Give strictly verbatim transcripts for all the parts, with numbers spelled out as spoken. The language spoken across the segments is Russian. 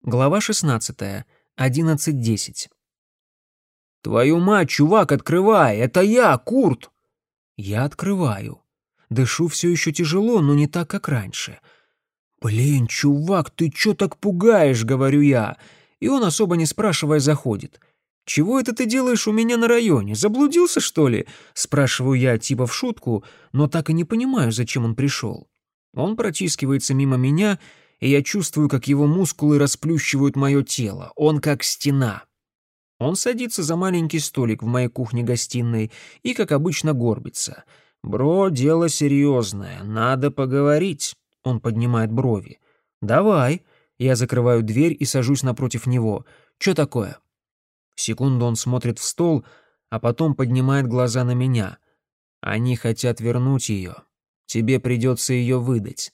Глава шестнадцатая. одиннадцать десять. «Твою мать, чувак, открывай! Это я, Курт!» Я открываю. Дышу все еще тяжело, но не так, как раньше. «Блин, чувак, ты чё так пугаешь?» — говорю я. И он, особо не спрашивая, заходит. «Чего это ты делаешь у меня на районе? Заблудился, что ли?» — спрашиваю я типа в шутку, но так и не понимаю, зачем он пришел. Он протискивается мимо меня, и я чувствую, как его мускулы расплющивают мое тело. Он как стена. Он садится за маленький столик в моей кухне-гостиной и, как обычно, горбится. «Бро, дело серьезное, надо поговорить». Он поднимает брови. «Давай». Я закрываю дверь и сажусь напротив него. «Чё такое?» Секунду он смотрит в стол, а потом поднимает глаза на меня. «Они хотят вернуть ее. Тебе придется ее выдать».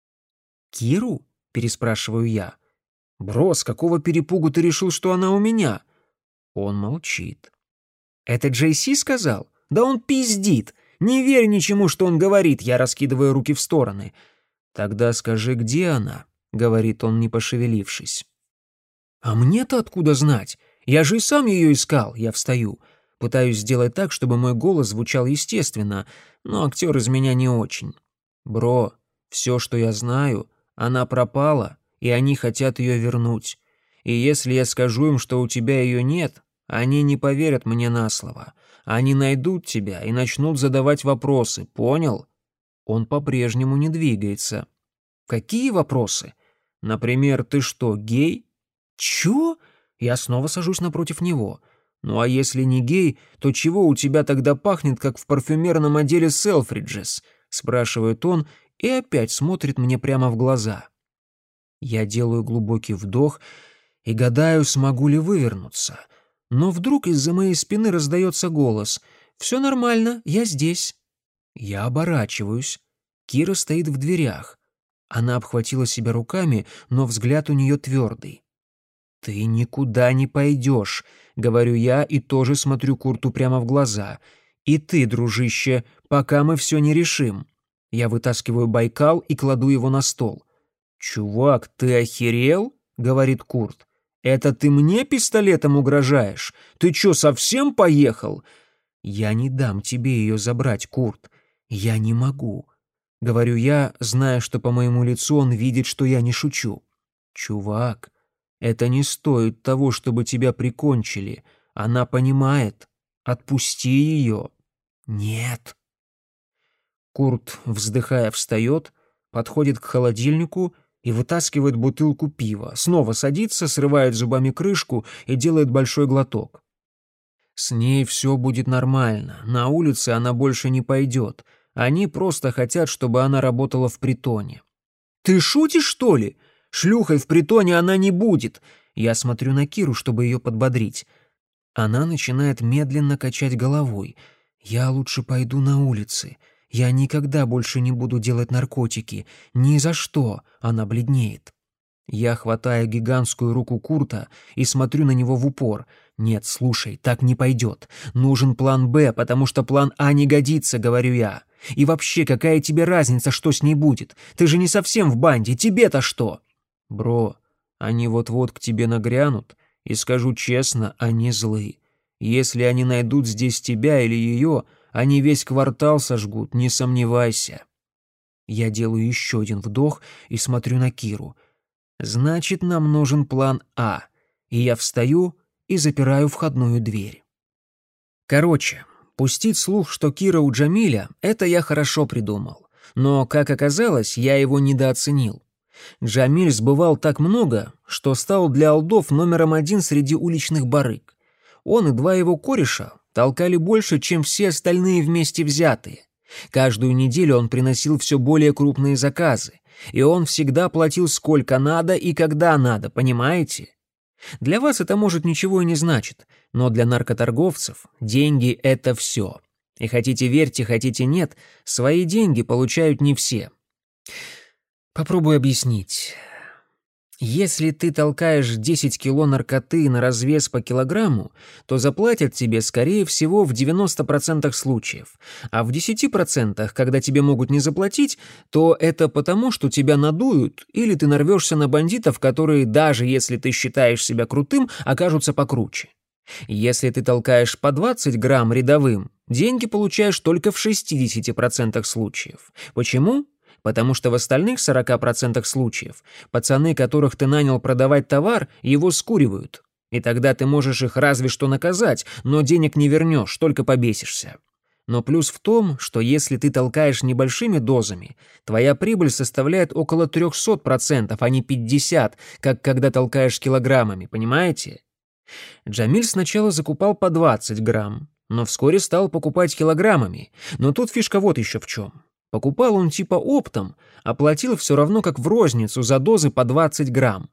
«Киру?» — переспрашиваю я. «Бро, с какого перепугу ты решил, что она у меня?» Он молчит. «Это Джей Си сказал? Да он пиздит! Не верь ничему, что он говорит!» Я раскидываю руки в стороны. «Тогда скажи, где она?» — говорит он, не пошевелившись. «А мне-то откуда знать? Я же и сам ее искал!» Я встаю. Пытаюсь сделать так, чтобы мой голос звучал естественно, но актер из меня не очень. «Бро, все, что я знаю, она пропала, и они хотят ее вернуть. И если я скажу им, что у тебя ее нет, они не поверят мне на слово. Они найдут тебя и начнут задавать вопросы, понял?» Он по-прежнему не двигается. «Какие вопросы? Например, ты что, гей?» «Чё?» Я снова сажусь напротив него. «Ну а если не гей, то чего у тебя тогда пахнет, как в парфюмерном отделе Селфриджес?» — спрашивает он и опять смотрит мне прямо в глаза. Я делаю глубокий вдох и гадаю, смогу ли вывернуться. Но вдруг из-за моей спины раздается голос. «Все нормально, я здесь». Я оборачиваюсь. Кира стоит в дверях. Она обхватила себя руками, но взгляд у нее твердый. «Ты никуда не пойдешь», — говорю я и тоже смотрю Курту прямо в глаза. «И ты, дружище, пока мы все не решим». Я вытаскиваю Байкал и кладу его на стол. «Чувак, ты охерел?» — говорит Курт. «Это ты мне пистолетом угрожаешь? Ты чё, совсем поехал?» «Я не дам тебе ее забрать, Курт. Я не могу», — говорю я, зная, что по моему лицу он видит, что я не шучу. «Чувак, это не стоит того, чтобы тебя прикончили. Она понимает. Отпусти ее». «Нет». Курт, вздыхая, встает, подходит к холодильнику и вытаскивает бутылку пива, снова садится, срывает зубами крышку и делает большой глоток. «С ней все будет нормально, на улице она больше не пойдет. Они просто хотят, чтобы она работала в притоне». «Ты шутишь, что ли? Шлюхой в притоне она не будет!» Я смотрю на Киру, чтобы ее подбодрить. Она начинает медленно качать головой. «Я лучше пойду на улицы. Я никогда больше не буду делать наркотики. Ни за что!» Она бледнеет. Я хватаю гигантскую руку Курта и смотрю на него в упор. «Нет, слушай, так не пойдет. Нужен план «Б», потому что план «А» не годится», — говорю я. «И вообще, какая тебе разница, что с ней будет? Ты же не совсем в банде, тебе-то что?» «Бро, они вот-вот к тебе нагрянут, и, скажу честно, они злы. Если они найдут здесь тебя или ее, они весь квартал сожгут, не сомневайся». Я делаю еще один вдох и смотрю на Киру. «Значит, нам нужен план А». И я встаю и запираю входную дверь. Короче, пустить слух, что Кира у Джамиля, это я хорошо придумал. Но, как оказалось, я его недооценил. Джамиль сбывал так много, что стал для олдов номером один среди уличных барыг. Он и два его кореша толкали больше, чем все остальные вместе взятые. Каждую неделю он приносил все более крупные заказы, и он всегда платил сколько надо и когда надо, понимаете? Для вас это, может, ничего и не значит, но для наркоторговцев деньги — это все. И хотите верьте, хотите нет, свои деньги получают не все. Попробую объяснить. Если ты толкаешь десять кило наркоты на развес по килограмму, то заплатят тебе, скорее всего, в девяноста процентах случаев. А в десяти процентах, когда тебе могут не заплатить, то это потому, что тебя надуют, или ты нарвешься на бандитов, которые, даже если ты считаешь себя крутым, окажутся покруче. Если ты толкаешь по двадцать грамм рядовым, деньги получаешь только в шестидесяти процентах случаев. Почему? Потому что в остальных сорока процентах случаев пацаны, которых ты нанял продавать товар, его скуривают. И тогда ты можешь их разве что наказать, но денег не вернешь, только побесишься. Но плюс в том, что если ты толкаешь небольшими дозами, твоя прибыль составляет около триста процентов, а не пятьдесят процентов, как когда толкаешь килограммами, понимаете? Джамиль сначала закупал по двадцать грамм, но вскоре стал покупать килограммами. Но тут фишка вот еще в чем. Покупал он типа оптом, а платил все равно как в розницу за дозы по двадцать грамм.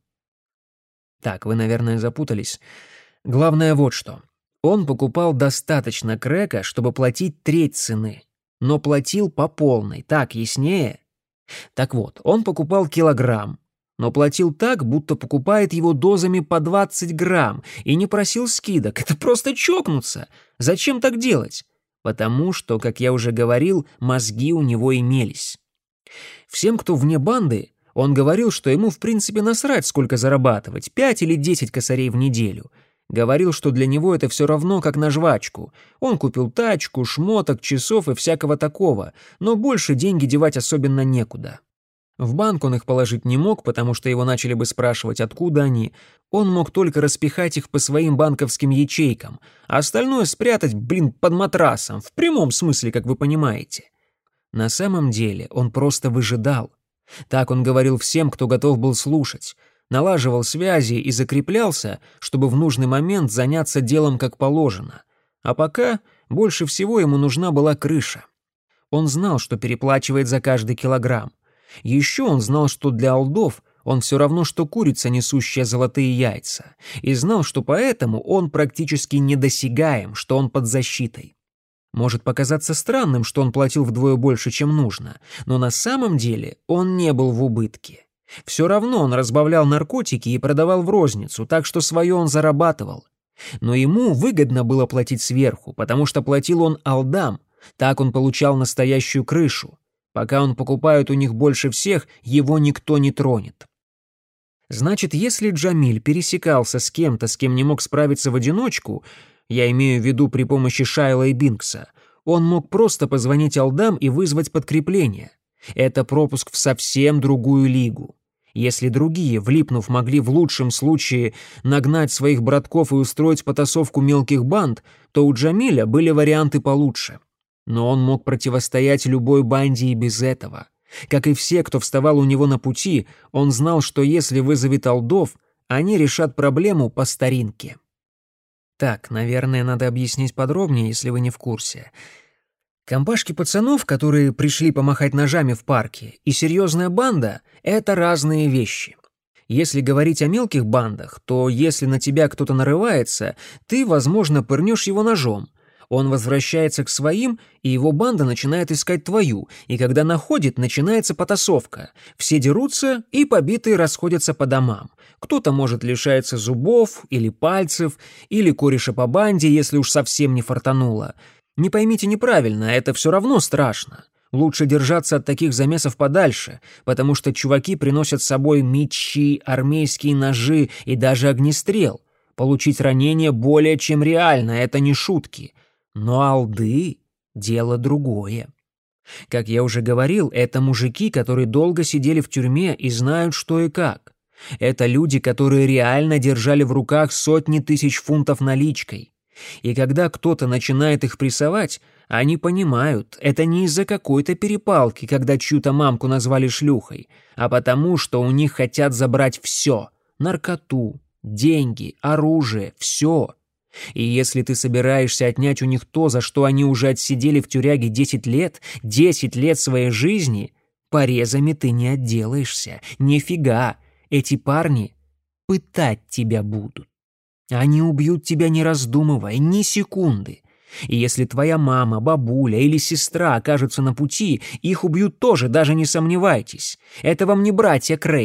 Так, вы, наверное, запутались. Главное вот что. Он покупал достаточно крэка, чтобы платить треть цены, но платил по полной, так яснее? Так вот, он покупал килограмм, но платил так, будто покупает его дозами по двадцать грамм и не просил скидок. Это просто чокнуться. Зачем так делать? Потому что, как я уже говорил, мозги у него имелись. Всем, кто вне банды, он говорил, что ему в принципе насрать, сколько зарабатывать, пять или десять косарей в неделю. Говорил, что для него это все равно, как на жвачку. Он купил тачку, шмоток, часов и всякого такого, но больше деньги девать особенно некуда. В банк он их положить не мог, потому что его начали бы спрашивать, откуда они. Он мог только распихать их по своим банковским ячейкам, а остальное спрятать, блин, под матрасом, в прямом смысле, как вы понимаете. На самом деле он просто выжидал. Так он говорил всем, кто готов был слушать. Налаживал связи и закреплялся, чтобы в нужный момент заняться делом как положено. А пока больше всего ему нужна была крыша. Он знал, что переплачивает за каждый килограмм. Еще он знал, что для олдов он все равно, что курица, несущая золотые яйца, и знал, что поэтому он практически недосягаем, что он под защитой. Может показаться странным, что он платил вдвое больше, чем нужно, но на самом деле он не был в убытке. Все равно он разбавлял наркотики и продавал в розницу, так что свое он зарабатывал. Но ему выгодно было платить сверху, потому что платил он олдам, так он получал настоящую крышу. Пока он покупает у них больше всех, его никто не тронет. Значит, если Джамиль пересекался с кем-то, с кем не мог справиться в одиночку, я имею в виду при помощи Шайла и Бинкса, он мог просто позвонить олдам и вызвать подкрепление. Это пропуск в совсем другую лигу. Если другие, влипнув, могли в лучшем случае нагнать своих братков и устроить потасовку мелких банд, то у Джамиля были варианты получше. Но он мог противостоять любой банде и без этого. Как и все, кто вставал у него на пути, он знал, что если вызовет олдов, они решат проблему по старинке. Так, наверное, надо объяснить подробнее, если вы не в курсе. Компашки пацанов, которые пришли помахать ножами в парке, и серьезная банда — это разные вещи. Если говорить о мелких бандах, то если на тебя кто-то нарывается, ты, возможно, пырнешь его ножом. Он возвращается к своим, и его банда начинает искать твою, и когда находит, начинается потасовка. Все дерутся, и побитые расходятся по домам. Кто-то, может, лишается зубов или пальцев, или кореша по банде, если уж совсем не фартануло. Не поймите неправильно, это все равно страшно. Лучше держаться от таких замесов подальше, потому что чуваки приносят с собой мечи, армейские ножи и даже огнестрел. Получить ранение более чем реально, это не шутки. Но алды — дело другое. Как я уже говорил, это мужики, которые долго сидели в тюрьме и знают, что и как. Это люди, которые реально держали в руках сотни тысяч фунтов наличкой. И когда кто-то начинает их прессовать, они понимают, это не из-за какой-то перепалки, когда чью-то мамку назвали шлюхой, а потому, что у них хотят забрать все — наркоту, деньги, оружие, все. И если ты собираешься отнять у них то, за что они уже отсидели в тюряге десять лет, десять лет своей жизни, порезами ты не отделаешься. Нифига. Эти парни пытать тебя будут. Они убьют тебя, не раздумывая, ни секунды. И если твоя мама, бабуля или сестра окажутся на пути, их убьют тоже, даже не сомневайтесь. Это вам не братья Крэй.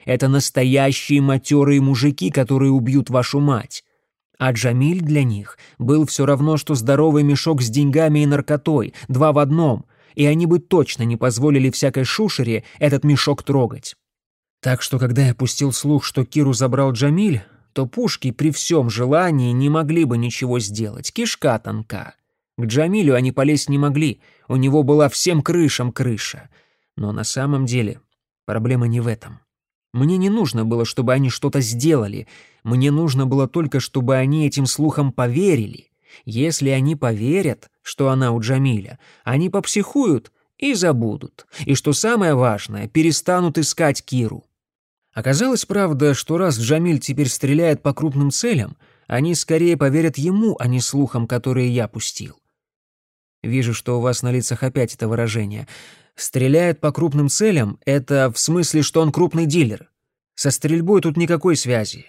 Это настоящие матерые мужики, которые убьют вашу мать. А Джамиль для них был все равно, что здоровый мешок с деньгами и наркотой, два в одном, и они бы точно не позволили всякой шушере этот мешок трогать. Так что, когда я пустил слух, что Киру забрал Джамиль, то пушки при всем желании не могли бы ничего сделать, кишка тонка. К Джамилю они полезть не могли, у него была всем крышам крыша. Но на самом деле проблема не в этом. Мне не нужно было, чтобы они что-то сделали, мне нужно было только, чтобы они этим слухам поверили. Если они поверят, что она у Джамиля, они попсихуют и забудут. И что самое важное, перестанут искать Киру. Оказалось, правда, что раз Джамиль теперь стреляет по крупным целям, они скорее поверят ему, а не слухам, которые я пустил. Вижу, что у вас на лицах опять это выражение. Стреляет по крупным целям — это в смысле, что он крупный дилер. Со стрельбой тут никакой связи.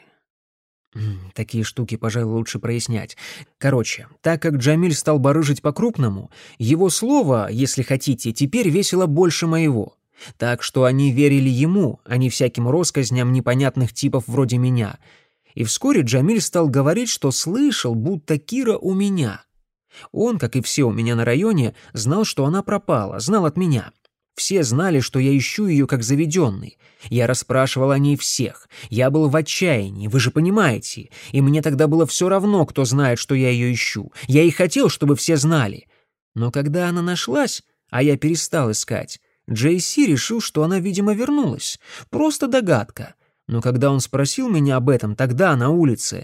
Такие штуки, пожалуй, лучше прояснять. Короче, так как Джамиль стал барыжить по-крупному, его слово, если хотите, теперь весило больше моего. Так что они верили ему, а не всяким россказням непонятных типов вроде меня. И вскоре Джамиль стал говорить, что слышал, будто Кира у меня. Он, как и все у меня на районе, знал, что она пропала, знал от меня. Все знали, что я ищу ее как заведенный. Я расспрашивал о ней всех. Я был в отчаянии, вы же понимаете. И мне тогда было все равно, кто знает, что я ее ищу. Я и хотел, чтобы все знали. Но когда она нашлась, а я перестал искать, Джей Си решил, что она, видимо, вернулась. Просто догадка. Но когда он спросил меня об этом тогда на улице,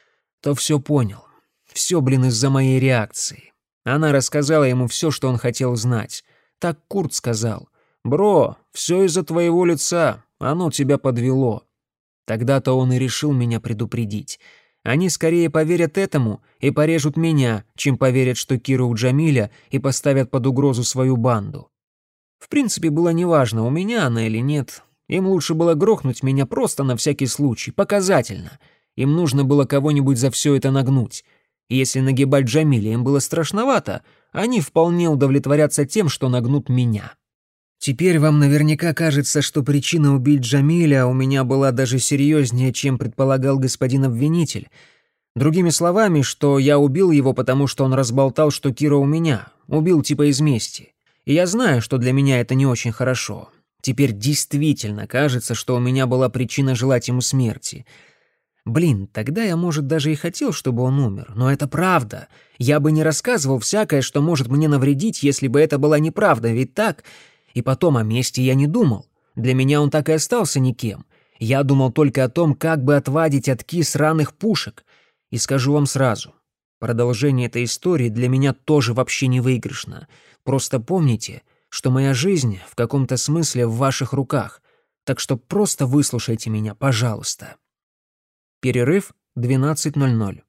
то все понял. Все, блин, из-за моей реакции. Она рассказала ему все, что он хотел знать. Так Курт сказал: «Бро, все из-за твоего лица, оно тебя подвело». Тогда-то он и решил меня предупредить. Они скорее поверят этому и порежут меня, чем поверят, что Кира у Джамиля, и поставят под угрозу свою банду. В принципе, было неважно, у меня она или нет. Им лучше было грохнуть меня просто на всякий случай, показательно. Им нужно было кого-нибудь за все это нагнуть. И если нагибать Джамиля им было страшновато, они вполне удовлетворятся тем, что нагнут меня. Теперь вам наверняка кажется, что причина убить Джамиля у меня была даже серьезнее, чем предполагал господин обвинитель. Другими словами, что я убил его, потому что он разболтал, что Кира у меня. Убил типа из мести. И я знаю, что для меня это не очень хорошо. Теперь действительно кажется, что у меня была причина желать ему смерти. Блин, тогда я, может, даже и хотел, чтобы он умер. Но это правда. Я бы не рассказывал всякое, что может мне навредить, если бы это была неправда, ведь так? И потом о мести я не думал. Для меня он так и остался никем. Я думал только о том, как бы отвадить от Ки сраных пушек. И скажу вам сразу, продолжение этой истории для меня тоже вообще не выигрышно. Просто помните, что моя жизнь в каком-то смысле в ваших руках. Так что просто выслушайте меня, пожалуйста. Перерыв двенадцать ноль ноль.